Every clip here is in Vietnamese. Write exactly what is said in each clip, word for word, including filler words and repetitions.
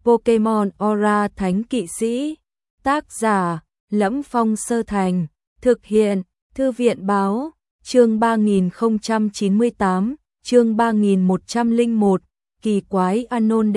Pokemon Aura Thánh Kỵ Sĩ. Tác giả: Lẫm Phong Sơ Thành. Thực hiện: Thư viện báo. Chương ba nghìn không trăm chín mươi tám, chương ba nghìn một trăm lẻ một, kỳ quái Anon D.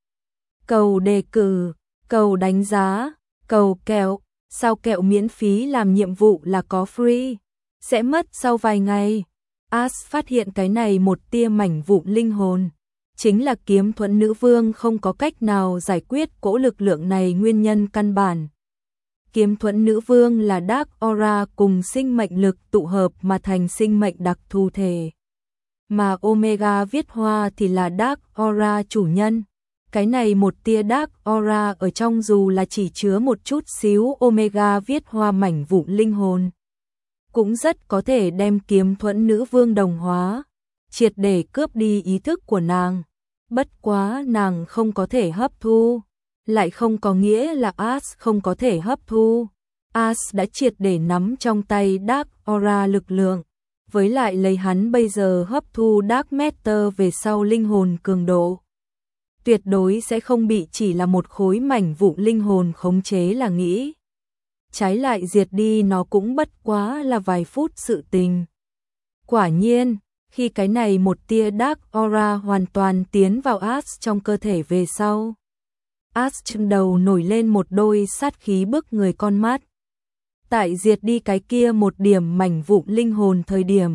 Cầu đề cử, cầu đánh giá, cầu kẹo. Sao kẹo miễn phí làm nhiệm vụ là có free? Sẽ mất sau vài ngày. Ash phát hiện cái này một tia mảnh vụn linh hồn. Chính là kiếm thuẫn nữ vương không có cách nào giải quyết cỗ lực lượng này nguyên nhân căn bản. Kiếm thuẫn nữ vương là Dark Aura cùng sinh mệnh lực tụ hợp mà thành sinh mệnh đặc thù thể. Mà Omega viết hoa thì là Dark Aura chủ nhân. Cái này một tia Dark Aura ở trong dù là chỉ chứa một chút xíu Omega viết hoa mảnh vụn linh hồn, cũng rất có thể đem kiếm thuẫn nữ vương đồng hóa, triệt để cướp đi ý thức của nàng. Bất quá nàng không có thể hấp thu, lại không có nghĩa là Ash không có thể hấp thu. Ash đã triệt để nắm trong tay Dark Aura lực lượng, với lại lấy hắn bây giờ hấp thu Dark Matter về sau linh hồn cường độ, tuyệt đối sẽ không bị chỉ là một khối mảnh vụn linh hồn khống chế là nghĩ. Trái lại diệt đi nó cũng bất quá là vài phút sự tình. Quả nhiên, khi cái này một tia Dark Aura hoàn toàn tiến vào Ash trong cơ thể về sau, Ash trên đầu nổi lên một đôi sát khí bức người con mắt. Tại diệt đi cái kia một điểm mảnh vụn linh hồn thời điểm,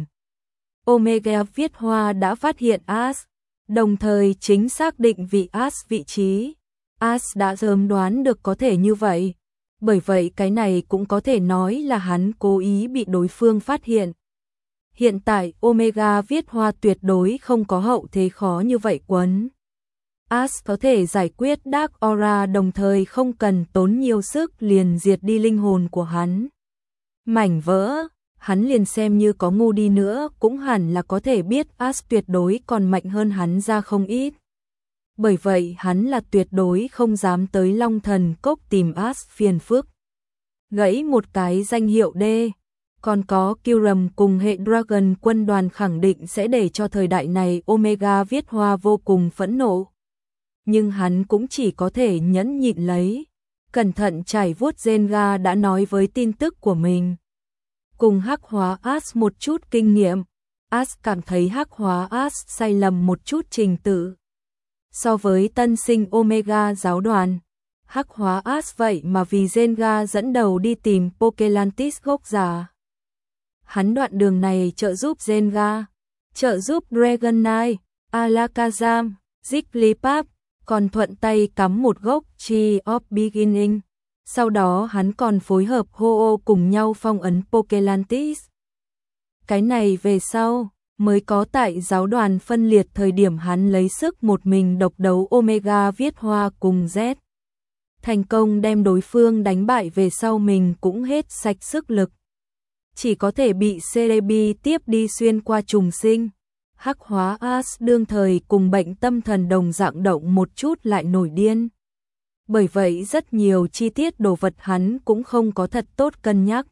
Omega viết hoa đã phát hiện Ash, đồng thời chính xác định vị Ash vị trí. Ash đã sớm đoán được có thể như vậy, bởi vậy cái này cũng có thể nói là hắn cố ý bị đối phương phát hiện. Hiện tại Omega viết hoa tuyệt đối không có hậu thế khó như vậy quấn. Ash có thể giải quyết Dark Aura đồng thời không cần tốn nhiều sức liền diệt đi linh hồn của hắn. Mảnh vỡ, hắn liền xem như có ngu đi nữa cũng hẳn là có thể biết Ash tuyệt đối còn mạnh hơn hắn ra không ít. Bởi vậy hắn là tuyệt đối không dám tới Long Thần Cốc tìm Ash phiền phức. Gãy một cái danh hiệu D. Còn có Kyurem cùng hệ Dragon quân đoàn khẳng định sẽ để cho thời đại này Omega viết hoa vô cùng phẫn nộ. Nhưng hắn cũng chỉ có thể nhẫn nhịn lấy. Cẩn thận trải vuốt Zenga đã nói với tin tức của mình. Cùng hắc hóa Ash một chút kinh nghiệm, Ash cảm thấy hắc hóa Ash sai lầm một chút trình tự. So với tân sinh Omega giáo đoàn, hắc hóa Ash vậy mà vì Zenga dẫn đầu đi tìm Pokelantis gốc già. Hắn đoạn đường này trợ giúp Zenga, trợ giúp Dragonite, Alakazam, Jigglypuff, còn thuận tay cắm một gốc Tree of Beginning. Sau đó hắn còn phối hợp Ho-Oh cùng nhau phong ấn Pokelantis. Cái này về sau, mới có tại giáo đoàn phân liệt thời điểm hắn lấy sức một mình độc đấu Omega viết hoa cùng Z. Thành công đem đối phương đánh bại về sau mình cũng hết sạch sức lực. Chỉ có thể bị Celebi tiếp đi xuyên qua trùng sinh. Hắc hóa Ash đương thời cùng bệnh tâm thần đồng dạng động một chút lại nổi điên. Bởi vậy rất nhiều chi tiết đồ vật hắn cũng không có thật tốt cân nhắc.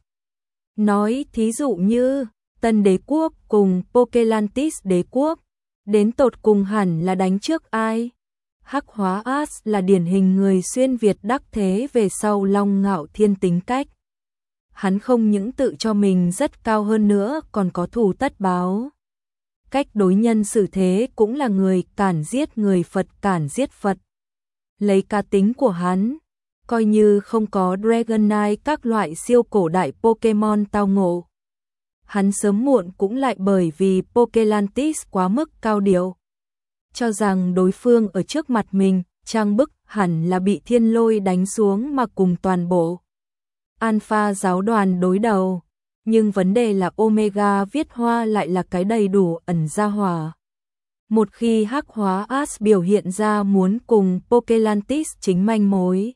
Nói thí dụ như Tân Đế Quốc cùng Pokelantis Đế Quốc, đến tột cùng hẳn là đánh trước ai? Hắc hóa Ash là điển hình người xuyên Việt đắc thế về sau long ngạo thiên tính cách. Hắn không những tự cho mình rất cao hơn nữa còn có thù tất báo. Cách đối nhân xử thế cũng là người cản giết người Phật cản giết Phật. Lấy cá tính của hắn, coi như không có Dragonite các loại siêu cổ đại Pokemon tao ngộ, hắn sớm muộn cũng lại bởi vì Pokelantis quá mức cao điệu, cho rằng đối phương ở trước mặt mình, trang bức hẳn là bị thiên lôi đánh xuống mà cùng toàn bộ Alpha giáo đoàn đối đầu. Nhưng vấn đề là Omega viết hoa lại là cái đầy đủ ẩn gia hỏa. Một khi hắc hóa Ash biểu hiện ra muốn cùng Pokelantis chính manh mối,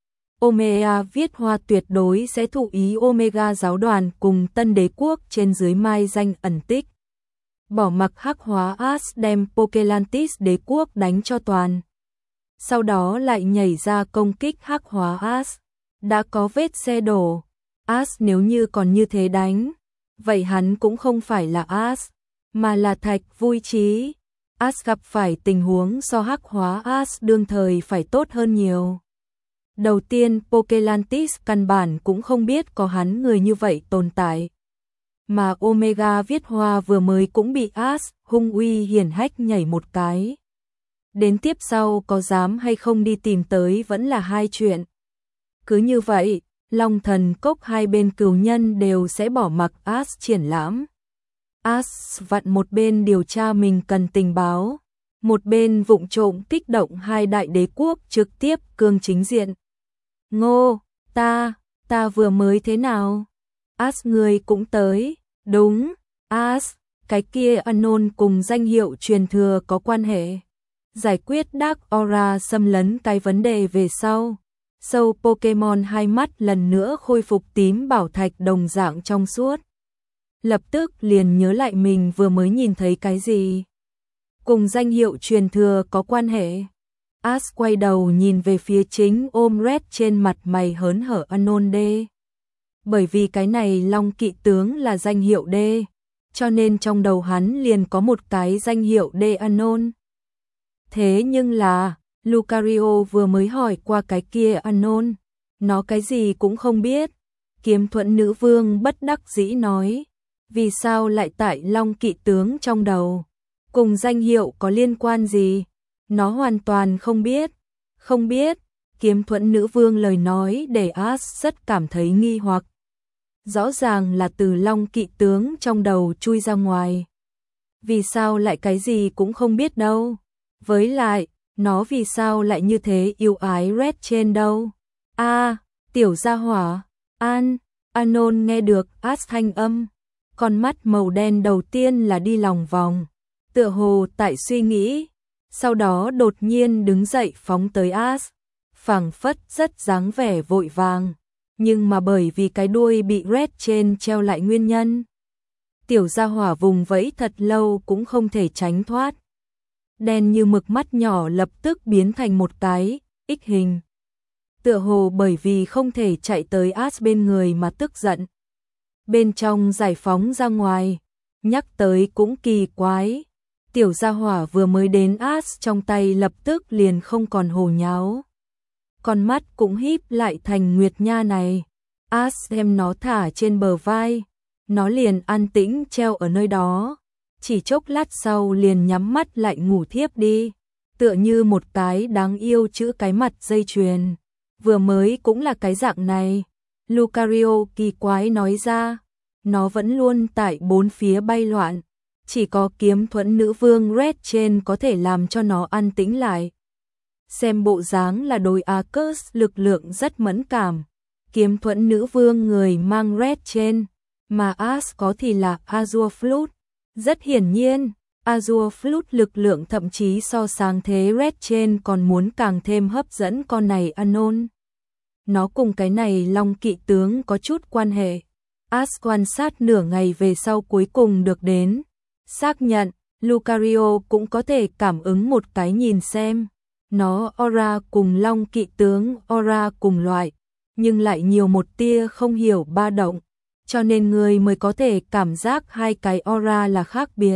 Omega viết hoa tuyệt đối sẽ thụ ý Omega giáo đoàn cùng Tân Đế Quốc trên dưới mai danh ẩn tích. Bỏ mặc hắc hóa Ash đem Pokelantis Đế Quốc đánh cho toàn. Sau đó lại nhảy ra công kích hắc hóa Ash. Đã có vết xe đổ. Ash nếu như còn như thế đánh, vậy hắn cũng không phải là Ash, mà là Thạch Vui Chí. As gặp phải tình huống so hắc hóa As đương thời phải tốt hơn nhiều. Đầu tiên, Pokelantis căn bản cũng không biết có hắn người như vậy tồn tại. Mà Omega viết hoa vừa mới cũng bị As hung uy hiển hách nhảy một cái. Đến tiếp sau có dám hay không đi tìm tới vẫn là hai chuyện. Cứ như vậy, Long Thần Cốc hai bên cừu nhân đều sẽ bỏ mặc As triển lãm. As vặn một bên điều tra mình cần tình báo, một bên vụng trộm kích động hai đại đế quốc trực tiếp cương chính diện. Ngô, ta, ta vừa mới thế nào? As người cũng tới, đúng, As, cái kia Unknown cùng danh hiệu truyền thừa có quan hệ. Giải quyết Dark Aura xâm lấn cái vấn đề về sau. Sâu Pokemon hai mắt lần nữa khôi phục tím bảo thạch đồng dạng trong suốt. Lập tức liền nhớ lại mình vừa mới nhìn thấy cái gì. Cùng danh hiệu truyền thừa có quan hệ. As quay đầu nhìn về phía chính ôm Red trên mặt mày hớn hở Unknown D. Bởi vì cái này Long Kỵ Tướng là danh hiệu D, cho nên trong đầu hắn liền có một cái danh hiệu D Unknown. Thế nhưng là, Lucario vừa mới hỏi qua cái kia Unknown, nó cái gì cũng không biết. Kiếm Thuẫn Nữ Vương bất đắc dĩ nói, vì sao lại tại Long Kỵ Tướng trong đầu, cùng danh hiệu có liên quan gì? Nó hoàn toàn không biết, không biết. Kiếm Thuẫn Nữ Vương lời nói để As rất cảm thấy nghi hoặc. Rõ ràng là từ Long Kỵ Tướng trong đầu chui ra ngoài. Vì sao lại cái gì cũng không biết đâu? Với lại, nó vì sao lại như thế yêu ái Red trên đâu? A, à, tiểu gia hỏa, An, Unknown nghe được As thanh âm, con mắt màu đen đầu tiên là đi lòng vòng, tựa hồ tại suy nghĩ, sau đó đột nhiên đứng dậy phóng tới As, phảng phất rất dáng vẻ vội vàng, nhưng mà bởi vì cái đuôi bị Red trên treo lại nguyên nhân. Tiểu gia hỏa vùng vẫy thật lâu cũng không thể tránh thoát. Đen như mực mắt nhỏ lập tức biến thành một cái X hình. Tựa hồ bởi vì không thể chạy tới As bên người mà tức giận. Bên trong giải phóng ra ngoài, nhắc tới cũng kỳ quái. Tiểu gia hỏa vừa mới đến As trong tay lập tức liền không còn hồ nháo. Con mắt cũng híp lại thành nguyệt nha này. As đem nó thả trên bờ vai, nó liền an tĩnh treo ở nơi đó. Chỉ chốc lát sau liền nhắm mắt lại ngủ thiếp đi, tựa như một cái đáng yêu chữ cái mặt dây chuyền. Vừa mới cũng là cái dạng này. Lucario kỳ quái nói ra, nó vẫn luôn tại bốn phía bay loạn, chỉ có Kiếm Thuẫn Nữ Vương Red trên có thể làm cho nó an tĩnh lại. Xem bộ dáng là đối Arceus lực lượng rất mẫn cảm. Kiếm Thuẫn Nữ Vương người mang Red trên, mà As có thì là Azure Flute. Rất hiển nhiên, Azure Flute lực lượng thậm chí so sáng thế Red trên còn muốn càng thêm hấp dẫn con này Unknown. Nó cùng cái này Long Kỵ Tướng có chút quan hệ. As quan sát nửa ngày về sau cuối cùng được đến. Xác nhận, Lucario cũng có thể cảm ứng một cái nhìn xem. Nó aura cùng Long Kỵ Tướng aura cùng loại, nhưng lại nhiều một tia không hiểu ba động. Cho nên người mới có thể cảm giác hai cái aura là khác biệt.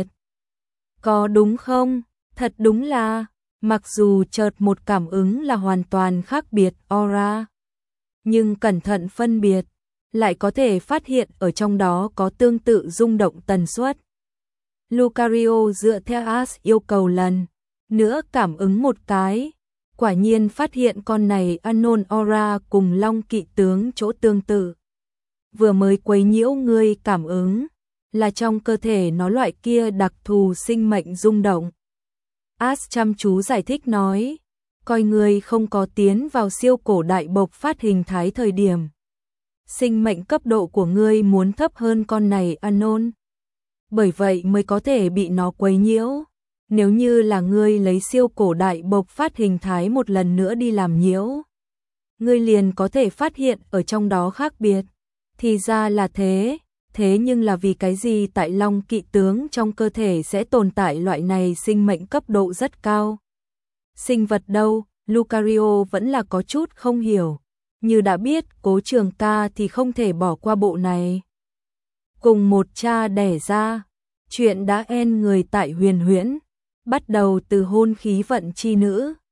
Có đúng không? Thật đúng là, mặc dù chợt một cảm ứng là hoàn toàn khác biệt aura, nhưng cẩn thận phân biệt, lại có thể phát hiện ở trong đó có tương tự rung động tần suất. Lucario dựa theo As yêu cầu lần nữa cảm ứng một cái, quả nhiên phát hiện con này Unknown aura cùng Long Kỵ Tướng chỗ tương tự. Vừa mới quấy nhiễu ngươi cảm ứng, là trong cơ thể nó loại kia đặc thù sinh mệnh rung động. As chăm chú giải thích nói, coi ngươi không có tiến vào siêu cổ đại bộc phát hình thái thời điểm. Sinh mệnh cấp độ của ngươi muốn thấp hơn con này Unknown. Bởi vậy mới có thể bị nó quấy nhiễu. Nếu như là ngươi lấy siêu cổ đại bộc phát hình thái một lần nữa đi làm nhiễu, ngươi liền có thể phát hiện ở trong đó khác biệt. Thì ra là thế, thế nhưng là vì cái gì tại Long Kỵ Tướng trong cơ thể sẽ tồn tại loại này sinh mệnh cấp độ rất cao? Sinh vật đâu? Lucario vẫn là có chút không hiểu. Như đã biết Cố Trường Ca thì không thể bỏ qua bộ này. Cùng một cha đẻ ra, chuyện đã en người tại huyền huyễn. bắt đầu từ hôn khí vận chi nữ,